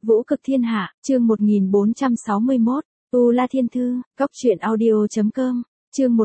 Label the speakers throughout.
Speaker 1: Vũ cực thiên hạ, chương 1461, Tu La Thiên Thư, Cóc truyện audio.com, chương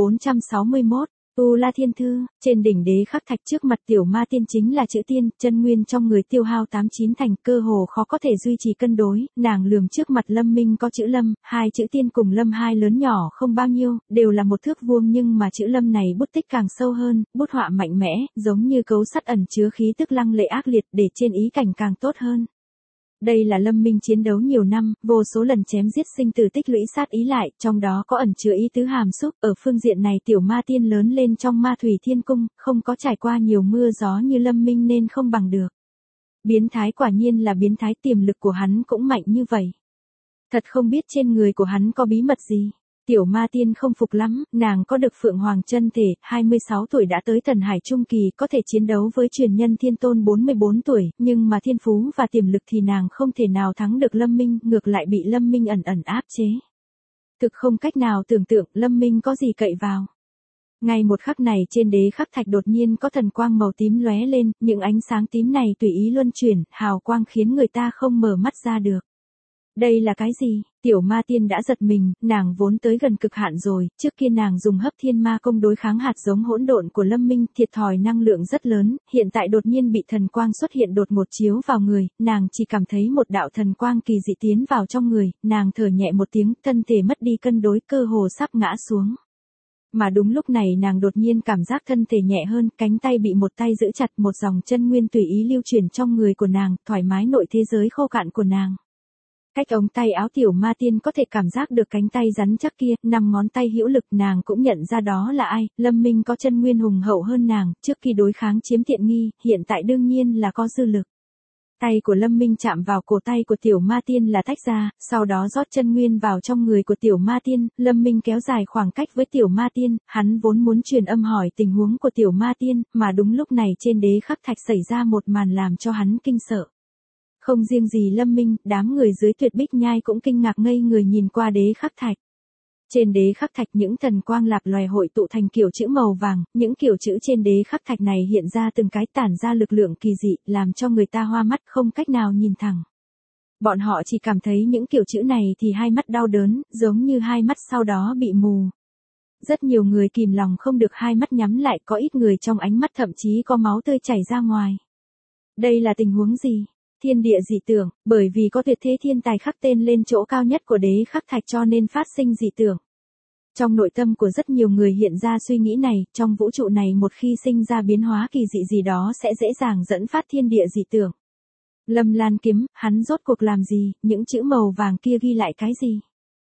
Speaker 1: 1461, Tu La Thiên Thư, trên đỉnh đế khắc thạch trước mặt tiểu ma tiên chính là chữ tiên, chân nguyên trong người tiêu hao 89 thành, cơ hồ khó có thể duy trì cân đối, nàng lườm trước mặt Lâm Minh có chữ Lâm, hai chữ tiên cùng Lâm hai lớn nhỏ không bao nhiêu, đều là một thước vuông nhưng mà chữ Lâm này bút tích càng sâu hơn, bút họa mạnh mẽ, giống như cấu sắt ẩn chứa khí tức lăng lệ ác liệt để trên ý cảnh càng tốt hơn. Đây là Lâm Minh chiến đấu nhiều năm, vô số lần chém giết sinh tử tích lũy sát ý lại, trong đó có ẩn chứa ý tứ hàm xúc, ở phương diện này tiểu ma tiên lớn lên trong ma thủy thiên cung, không có trải qua nhiều mưa gió như Lâm Minh nên không bằng được. Biến thái quả nhiên là biến thái, tiềm lực của hắn cũng mạnh như vậy. Thật không biết trên người của hắn có bí mật gì. Tiểu ma tiên không phục lắm, nàng có được Phượng Hoàng chân thể, 26 tuổi đã tới thần hải trung kỳ, có thể chiến đấu với truyền nhân thiên tôn 44 tuổi, nhưng mà thiên phú và tiềm lực thì nàng không thể nào thắng được Lâm Minh, ngược lại bị Lâm Minh ẩn ẩn áp chế. Thực không cách nào tưởng tượng Lâm Minh có gì cậy vào. Ngay một khắc này trên đế khắc thạch đột nhiên có thần quang màu tím lóe lên, những ánh sáng tím này tùy ý luân chuyển, hào quang khiến người ta không mở mắt ra được. Đây là cái gì? Tiểu ma tiên đã giật mình, nàng vốn tới gần cực hạn rồi, trước kia nàng dùng hấp thiên ma công đối kháng hạt giống hỗn độn của Lâm Minh, thiệt thòi năng lượng rất lớn, hiện tại đột nhiên bị thần quang xuất hiện đột ngột chiếu vào người, nàng chỉ cảm thấy một đạo thần quang kỳ dị tiến vào trong người, nàng thở nhẹ một tiếng, thân thể mất đi cân đối, cơ hồ sắp ngã xuống. Mà đúng lúc này nàng đột nhiên cảm giác thân thể nhẹ hơn, cánh tay bị một tay giữ chặt, một dòng chân nguyên tùy ý lưu chuyển trong người của nàng, thoải mái nội thế giới khô cạn của nàng. Cách ống tay áo tiểu ma tiên có thể cảm giác được cánh tay rắn chắc kia, 5 ngón tay hữu lực, nàng cũng nhận ra đó là ai, Lâm Minh có chân nguyên hùng hậu hơn nàng, trước khi đối kháng chiếm tiện nghi, hiện tại đương nhiên là có dư lực. Tay của Lâm Minh chạm vào cổ tay của tiểu ma tiên là tách ra, sau đó rót chân nguyên vào trong người của tiểu ma tiên, Lâm Minh kéo dài khoảng cách với tiểu ma tiên, hắn vốn muốn truyền âm hỏi tình huống của tiểu ma tiên, mà đúng lúc này trên đế khắc thạch xảy ra một màn làm cho hắn kinh sợ. Không riêng gì Lâm Minh, đám người dưới Tuyệt Bích Nhai cũng kinh ngạc ngây người nhìn qua đế khắc thạch. Trên đế khắc thạch những thần quang lạp loài hội tụ thành kiểu chữ màu vàng, những kiểu chữ trên đế khắc thạch này hiện ra từng cái tản ra lực lượng kỳ dị, làm cho người ta hoa mắt không cách nào nhìn thẳng. Bọn họ chỉ cảm thấy những kiểu chữ này thì hai mắt đau đớn, giống như hai mắt sau đó bị mù. Rất nhiều người kìm lòng không được hai mắt nhắm lại, có ít người trong ánh mắt thậm chí có máu tươi chảy ra ngoài. Đây là tình huống gì? Thiên địa dị tưởng, bởi vì có tuyệt thế thiên tài khắc tên lên chỗ cao nhất của đế khắc thạch cho nên phát sinh dị tưởng. Trong nội tâm của rất nhiều người hiện ra suy nghĩ này, trong vũ trụ này một khi sinh ra biến hóa kỳ dị gì đó sẽ dễ dàng dẫn phát thiên địa dị tưởng. Lâm Lan Kiếm, hắn rốt cuộc làm gì, những chữ màu vàng kia ghi lại cái gì?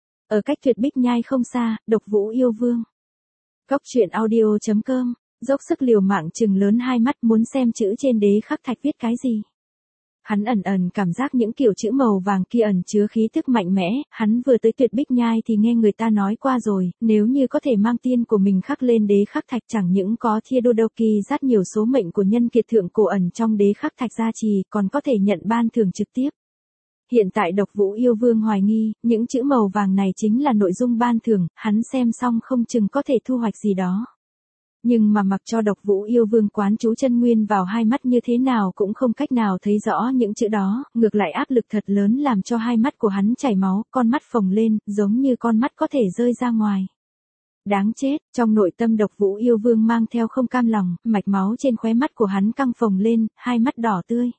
Speaker 1: Ở cách Tuyệt Bích Nhai không xa, Độc Vũ Yêu Vương. Cóc truyện audio.com, dốc sức liều mạng trừng lớn hai mắt muốn xem chữ trên đế khắc thạch viết cái gì. Hắn ẩn ẩn cảm giác những kiểu chữ màu vàng kia ẩn chứa khí tức mạnh mẽ, hắn vừa tới Tuyệt Bích Nhai thì nghe người ta nói qua rồi, nếu như có thể mang tiên của mình khắc lên đế khắc thạch chẳng những có Thiadodoki dắt nhiều số mệnh của nhân kiệt thượng cổ ẩn trong đế khắc thạch gia trì, còn có thể nhận ban thưởng trực tiếp. Hiện tại Độc Vũ Yêu Vương hoài nghi, những chữ màu vàng này chính là nội dung ban thưởng, hắn xem xong không chừng có thể thu hoạch gì đó. Nhưng mà mặc cho Độc Vũ Yêu Vương quán chú chân nguyên vào hai mắt như thế nào cũng không cách nào thấy rõ những chữ đó, ngược lại áp lực thật lớn làm cho hai mắt của hắn chảy máu, con mắt phồng lên, giống như con mắt có thể rơi ra ngoài. Đáng chết, trong nội tâm Độc Vũ Yêu Vương mang theo không cam lòng, mạch máu trên khóe mắt của hắn căng phồng lên, hai mắt đỏ tươi.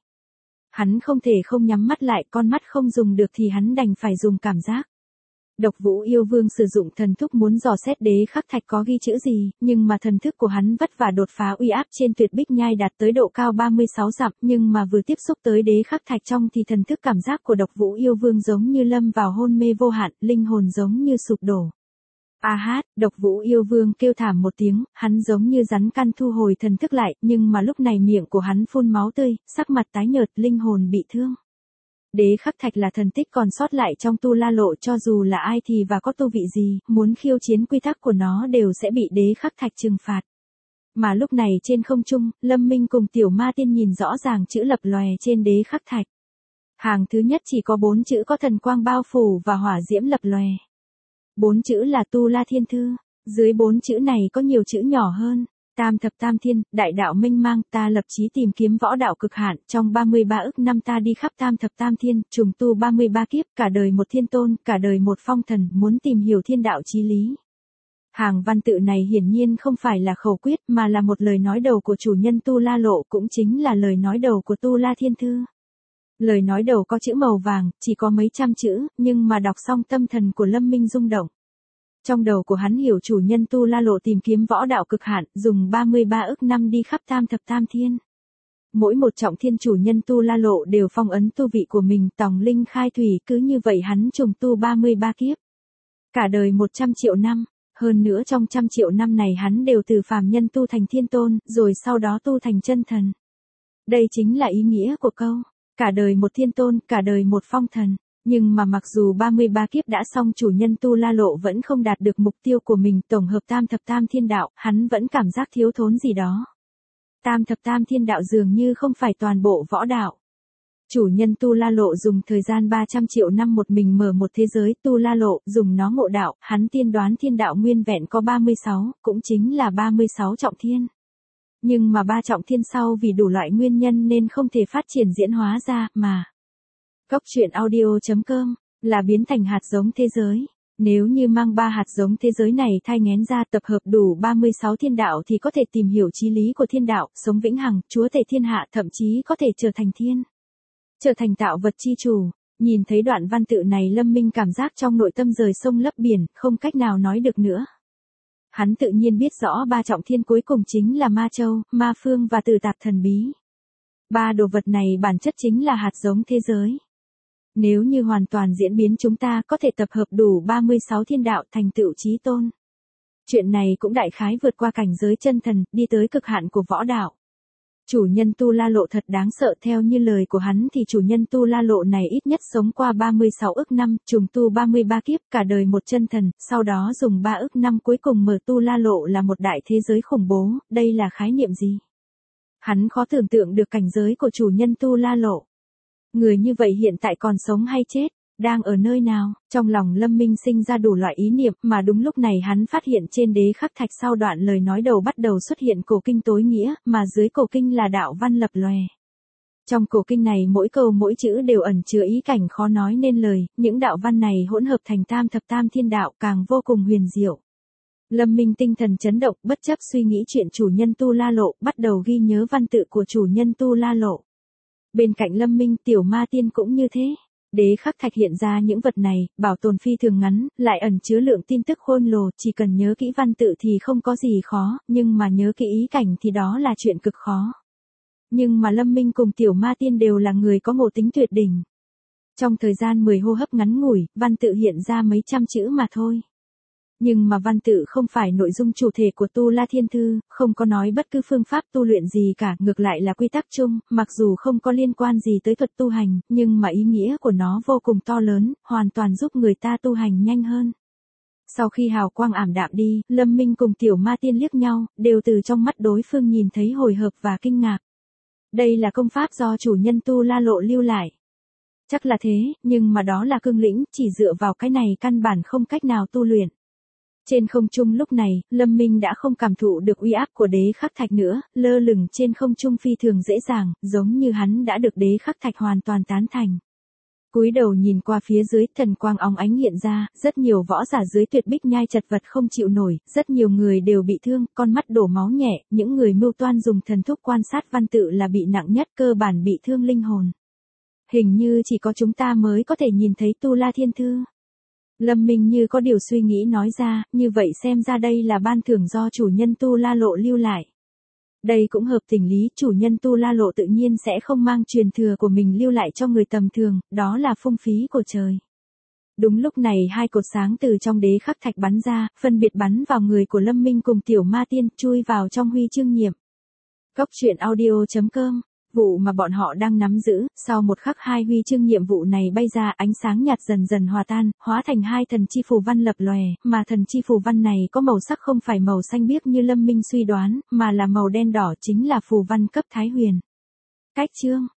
Speaker 1: Hắn không thể không nhắm mắt lại, con mắt không dùng được thì hắn đành phải dùng cảm giác. Độc Vũ Yêu Vương sử dụng thần thức muốn dò xét đế khắc thạch có ghi chữ gì, nhưng mà thần thức của hắn vất vả đột phá uy áp trên Tuyệt Bích Nhai đạt tới độ cao 36 dặm, nhưng mà vừa tiếp xúc tới đế khắc thạch trong thì thần thức cảm giác của Độc Vũ Yêu Vương giống như lâm vào hôn mê vô hạn, linh hồn giống như sụp đổ. A hát, Độc Vũ Yêu Vương kêu thảm một tiếng, hắn giống như rắn căn thu hồi thần thức lại, nhưng mà lúc này miệng của hắn phun máu tươi, sắc mặt tái nhợt, linh hồn bị thương. Đế khắc thạch là thần tích còn sót lại trong tu la lộ, cho dù là ai thì và có tu vị gì, muốn khiêu chiến quy tắc của nó đều sẽ bị đế khắc thạch trừng phạt. Mà lúc này trên không trung, Lâm Minh cùng tiểu ma tiên nhìn rõ ràng chữ lập lòe trên đế khắc thạch. Hàng thứ nhất chỉ có 4 chữ có thần quang bao phủ và hỏa diễm lập lòe. 4 chữ là Tu La Thiên Thư, dưới 4 chữ này có nhiều chữ nhỏ hơn. Tam thập tam thiên, đại đạo mênh mang, ta lập chí tìm kiếm võ đạo cực hạn, trong 33 ức năm ta đi khắp tam thập tam thiên, trùng tu 33 kiếp, cả đời một thiên tôn, cả đời một phong thần, muốn tìm hiểu thiên đạo chí lý. Hàng văn tự này hiển nhiên không phải là khẩu quyết mà là một lời nói đầu của chủ nhân Tu La Lộ, cũng chính là lời nói đầu của Tu La Thiên Thư. Lời nói đầu có chữ màu vàng, chỉ có mấy trăm chữ, nhưng mà đọc xong tâm thần của Lâm Minh rung động. Trong đầu của hắn hiểu chủ nhân Tu La Lộ tìm kiếm võ đạo cực hạn, dùng 33 ức năm đi khắp tam thập tam thiên. Mỗi một trọng thiên chủ nhân Tu La Lộ đều phong ấn tu vị của mình, tòng linh khai thủy, cứ như vậy hắn trùng tu 33 kiếp. Cả đời 100 triệu năm, hơn nữa trong 100 triệu năm này hắn đều từ phàm nhân tu thành thiên tôn, rồi sau đó tu thành chân thần. Đây chính là ý nghĩa của câu, cả đời một thiên tôn, cả đời một phong thần. Nhưng mà mặc dù 33 kiếp đã xong, chủ nhân Tu La Lộ vẫn không đạt được mục tiêu của mình, tổng hợp tam thập tam thiên đạo, hắn vẫn cảm giác thiếu thốn gì đó. Tam thập tam thiên đạo dường như không phải toàn bộ võ đạo. Chủ nhân Tu La Lộ dùng thời gian 300 triệu năm một mình mở một thế giới, Tu La Lộ dùng nó ngộ đạo, hắn tiên đoán thiên đạo nguyên vẹn có 36, cũng chính là 36 trọng thiên. Nhưng mà 3 trọng thiên sau vì đủ loại nguyên nhân nên không thể phát triển diễn hóa ra, mà Cốc truyện audio.com là biến thành hạt giống thế giới. Nếu như mang 3 hạt giống thế giới này thai nghén ra, tập hợp đủ 36 thiên đạo thì có thể tìm hiểu chí lý của thiên đạo, sống vĩnh hằng, chúa tể thiên hạ, thậm chí có thể trở thành thiên. Trở thành tạo vật chi chủ. Nhìn thấy đoạn văn tự này, Lâm Minh cảm giác trong nội tâm rời sông lấp biển, không cách nào nói được nữa. Hắn tự nhiên biết rõ 3 trọng thiên cuối cùng chính là Ma Châu, Ma Phương và Tử Tạp Thần Bí. 3 đồ vật này bản chất chính là hạt giống thế giới. Nếu như hoàn toàn diễn biến, chúng ta có thể tập hợp đủ 36 thiên đạo thành tựu chí tôn. Chuyện này cũng đại khái vượt qua cảnh giới chân thần, đi tới cực hạn của võ đạo. Chủ nhân Tu La Lộ thật đáng sợ, theo như lời của hắn thì chủ nhân Tu La Lộ này ít nhất sống qua 36 ức năm, trùng tu 33 kiếp, cả đời một chân thần, sau đó dùng 3 ức năm cuối cùng mở Tu La Lộ là một đại thế giới khủng bố, đây là khái niệm gì? Hắn khó tưởng tượng được cảnh giới của chủ nhân Tu La Lộ. Người như vậy hiện tại còn sống hay chết, đang ở nơi nào? Trong lòng Lâm Minh sinh ra đủ loại ý niệm, mà đúng lúc này hắn phát hiện trên đế khắc thạch sau đoạn lời nói đầu bắt đầu xuất hiện cổ kinh tối nghĩa, mà dưới cổ kinh là đạo văn lập lòe. Trong cổ kinh này mỗi câu mỗi chữ đều ẩn chứa ý cảnh khó nói nên lời, những đạo văn này hỗn hợp thành tam thập tam thiên đạo, càng vô cùng huyền diệu. Lâm Minh tinh thần chấn động, bất chấp suy nghĩ chuyện chủ nhân Tu La Lộ, bắt đầu ghi nhớ văn tự của chủ nhân Tu La Lộ. Bên cạnh Lâm Minh, Tiểu Ma Tiên cũng như thế. Đế khắc thạch hiện ra những vật này, bảo tồn phi thường ngắn, lại ẩn chứa lượng tin tức khôn lồ, chỉ cần nhớ kỹ văn tự thì không có gì khó, nhưng mà nhớ kỹ ý cảnh thì đó là chuyện cực khó. Nhưng mà Lâm Minh cùng Tiểu Ma Tiên đều là người có ngộ tính tuyệt đỉnh. Trong thời gian 10 hô hấp ngắn ngủi, văn tự hiện ra mấy trăm chữ mà thôi. Nhưng mà văn tự không phải nội dung chủ thể của Tu La Thiên Thư, không có nói bất cứ phương pháp tu luyện gì cả, ngược lại là quy tắc chung, mặc dù không có liên quan gì tới thuật tu hành, nhưng mà ý nghĩa của nó vô cùng to lớn, hoàn toàn giúp người ta tu hành nhanh hơn. Sau khi hào quang ảm đạm đi, Lâm Minh cùng Tiểu Ma Tiên liếc nhau, đều từ trong mắt đối phương nhìn thấy hồi hộp và kinh ngạc. Đây là công pháp do chủ nhân Tu La Lộ lưu lại. Chắc là thế, nhưng mà đó là cương lĩnh, chỉ dựa vào cái này căn bản không cách nào tu luyện. Trên không trung lúc này, Lâm Minh đã không cảm thụ được uy áp của đế khắc thạch nữa, lơ lửng trên không trung phi thường dễ dàng, giống như hắn đã được đế khắc thạch hoàn toàn tán thành. Cúi đầu nhìn qua phía dưới, thần quang óng ánh hiện ra, rất nhiều võ giả dưới tuyệt bích nhai chật vật không chịu nổi, rất nhiều người đều bị thương, con mắt đổ máu nhẹ, những người mưu toan dùng thần thúc quan sát văn tự là bị nặng nhất, cơ bản bị thương linh hồn. Hình như chỉ có chúng ta mới có thể nhìn thấy Tu La Thiên Thư. Lâm Minh như có điều suy nghĩ nói ra, như vậy xem ra đây là ban thưởng do chủ nhân Tu La Lộ lưu lại. Đây cũng hợp tình lý, chủ nhân Tu La Lộ tự nhiên sẽ không mang truyền thừa của mình lưu lại cho người tầm thường, đó là phung phí của trời. Đúng lúc này hai cột sáng từ trong đế khắc thạch bắn ra, phân biệt bắn vào người của Lâm Minh cùng Tiểu Ma Tiên, chui vào trong huy chương nhiệm. Cốc truyện audio.com Vụ mà bọn họ đang nắm giữ, sau một khắc hai huy chương nhiệm vụ này bay ra, ánh sáng nhạt dần dần hòa tan, hóa thành hai thần chi phù văn lập lòe, mà thần chi phù văn này có màu sắc không phải màu xanh biếc như Lâm Minh suy đoán, mà là màu đen đỏ, chính là phù văn cấp Thái Huyền. Cách chương